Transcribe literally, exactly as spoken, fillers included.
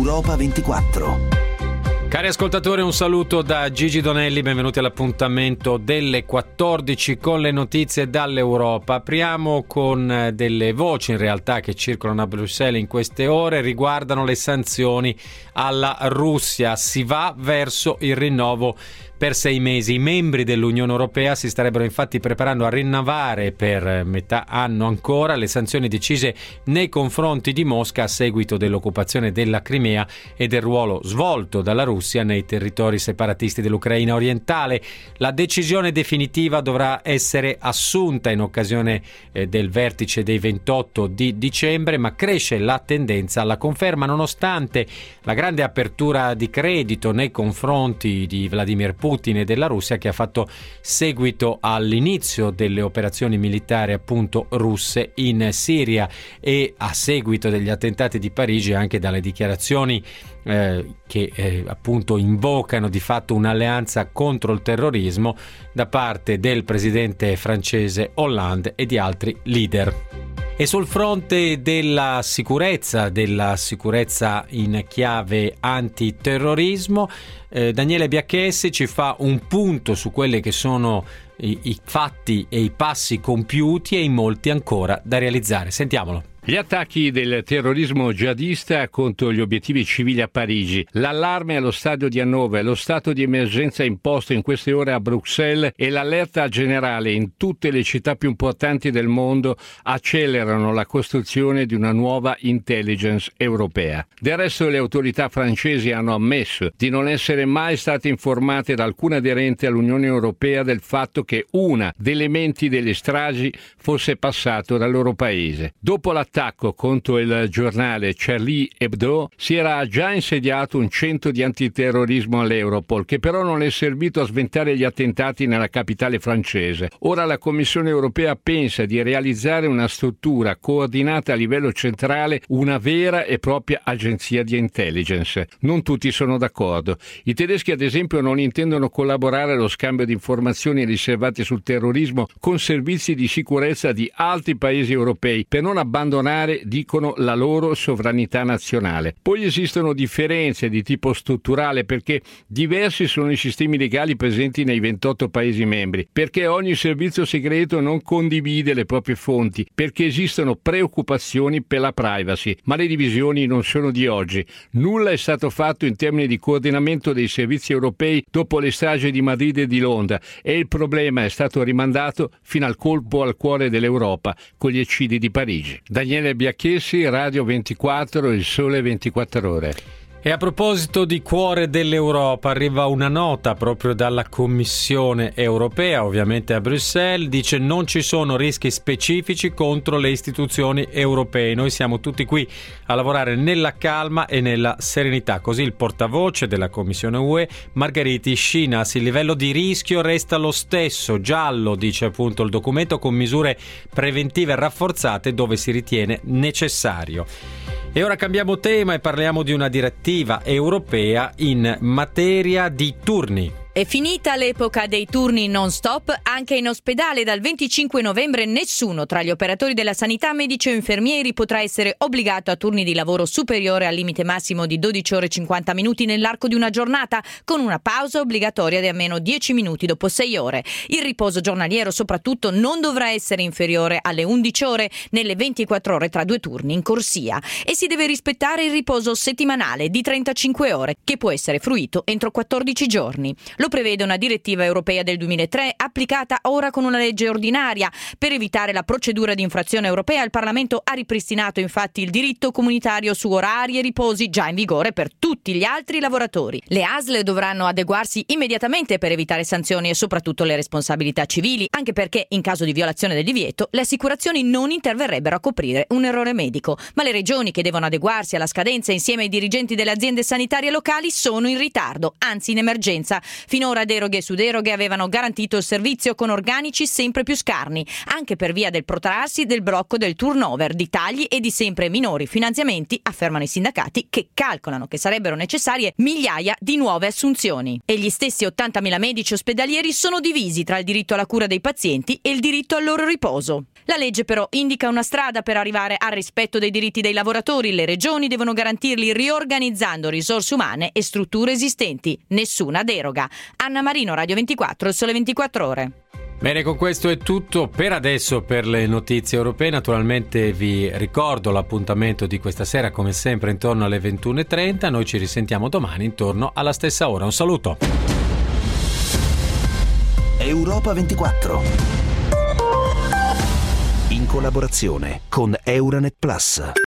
Europa ventiquattro. Cari ascoltatori, un saluto da Gigi Donelli, benvenuti all'appuntamento delle quattordici con le notizie dall'Europa. Apriamo con delle voci in realtà che circolano a Bruxelles in queste ore, riguardano le sanzioni alla Russia. Si va verso il rinnovo per sei mesi. I membri dell'Unione Europea si starebbero infatti preparando a rinnovare per metà anno ancora le sanzioni decise nei confronti di Mosca a seguito dell'occupazione della Crimea e del ruolo svolto dalla Russia nei territori separatisti dell'Ucraina orientale. La decisione definitiva dovrà essere assunta in occasione eh, del vertice dei ventotto di dicembre, ma cresce la tendenza alla conferma nonostante la grande apertura di credito nei confronti di Vladimir Putin Putin e della Russia, che ha fatto seguito all'inizio delle operazioni militari appunto russe in Siria e a seguito degli attentati di Parigi, anche dalle dichiarazioni eh, che eh, appunto invocano di fatto un'alleanza contro il terrorismo da parte del presidente francese Hollande e di altri leader. E sul fronte della sicurezza, della sicurezza in chiave antiterrorismo, eh, Daniele Biacchessi ci fa un punto su quelli che sono i, i fatti e i passi compiuti e i molti ancora da realizzare. Sentiamolo. Gli attacchi del terrorismo jihadista contro gli obiettivi civili a Parigi, l'allarme allo stadio di Hannover, lo stato di emergenza imposto in queste ore a Bruxelles e l'allerta generale in tutte le città più importanti del mondo accelerano la costruzione di una nuova intelligence europea. Del resto le autorità francesi hanno ammesso di non essere mai state informate da alcun aderente all'Unione Europea del fatto che una delle menti delle stragi fosse passato dal loro paese. Dopo la L'attacco contro il giornale Charlie Hebdo si era già insediato un centro di antiterrorismo all'Europol, che però non è servito a sventare gli attentati nella capitale francese. Ora la Commissione europea pensa di realizzare una struttura coordinata a livello centrale, una vera e propria agenzia di intelligence. Non tutti sono d'accordo. I tedeschi, ad esempio, non intendono collaborare allo scambio di informazioni riservate sul terrorismo con servizi di sicurezza di altri paesi europei per non abbandonare, dicono, la loro sovranità nazionale. Poi esistono differenze di tipo strutturale perché diversi sono i sistemi legali presenti nei ventotto Paesi membri, perché ogni servizio segreto non condivide le proprie fonti, perché esistono preoccupazioni per la privacy, ma le divisioni non sono di oggi. Nulla è stato fatto in termini di coordinamento dei servizi europei dopo le stragi di Madrid e di Londra e il problema è stato rimandato fino al colpo al cuore dell'Europa con gli eccidi di Parigi. Daniele Biacchessi, Radio ventiquattro, Il Sole ventiquattro Ore. E a proposito di cuore dell'Europa, arriva una nota proprio dalla Commissione europea, ovviamente a Bruxelles, dice non ci sono rischi specifici contro le istituzioni europee. Noi siamo tutti qui a lavorare nella calma e nella serenità. Così il portavoce della Commissione U E, Margaritis Schinas, il livello di rischio resta lo stesso, giallo, dice appunto il documento, con misure preventive rafforzate dove si ritiene necessario. E ora cambiamo tema e parliamo di una direttiva europea in materia di turni. È finita l'epoca dei turni non stop anche in ospedale. Dal venticinque novembre nessuno tra gli operatori della sanità, medici o infermieri, potrà essere obbligato a turni di lavoro superiore al limite massimo di dodici ore e cinquanta minuti nell'arco di una giornata, con una pausa obbligatoria di almeno dieci minuti dopo sei ore. Il riposo giornaliero soprattutto non dovrà essere inferiore alle undici ore nelle ventiquattro ore tra due turni in corsia e si deve rispettare il riposo settimanale di trentacinque ore, che può essere fruito entro quattordici giorni. Lo prevede una direttiva europea del duemilatré, applicata ora con una legge ordinaria. Per evitare la procedura di infrazione europea, il Parlamento ha ripristinato infatti il diritto comunitario su orari e riposi già in vigore per tutti gli altri lavoratori. Le A S L dovranno adeguarsi immediatamente per evitare sanzioni e soprattutto le responsabilità civili, anche perché in caso di violazione del divieto le assicurazioni non interverrebbero a coprire un errore medico. Ma le regioni, che devono adeguarsi alla scadenza insieme ai dirigenti delle aziende sanitarie locali, sono in ritardo, anzi in emergenza. Finora deroghe su deroghe avevano garantito il servizio con organici sempre più scarni, anche per via del protrarsi del blocco del turnover, di tagli e di sempre minori finanziamenti, affermano i sindacati, che calcolano che sarebbero necessarie migliaia di nuove assunzioni. E gli stessi ottantamila medici ospedalieri sono divisi tra il diritto alla cura dei pazienti e il diritto al loro riposo. La legge però indica una strada per arrivare al rispetto dei diritti dei lavoratori. Le regioni devono garantirli riorganizzando risorse umane e strutture esistenti. Nessuna deroga. Anna Marino, Radio ventiquattro, Il Sole ventiquattro Ore. Bene, con questo è tutto per adesso per le notizie europee. Naturalmente vi ricordo l'appuntamento di questa sera, come sempre, intorno alle ventuno e trenta. Noi ci risentiamo domani intorno alla stessa ora. Un saluto. Europa ventiquattro, in collaborazione con Euranet Plus.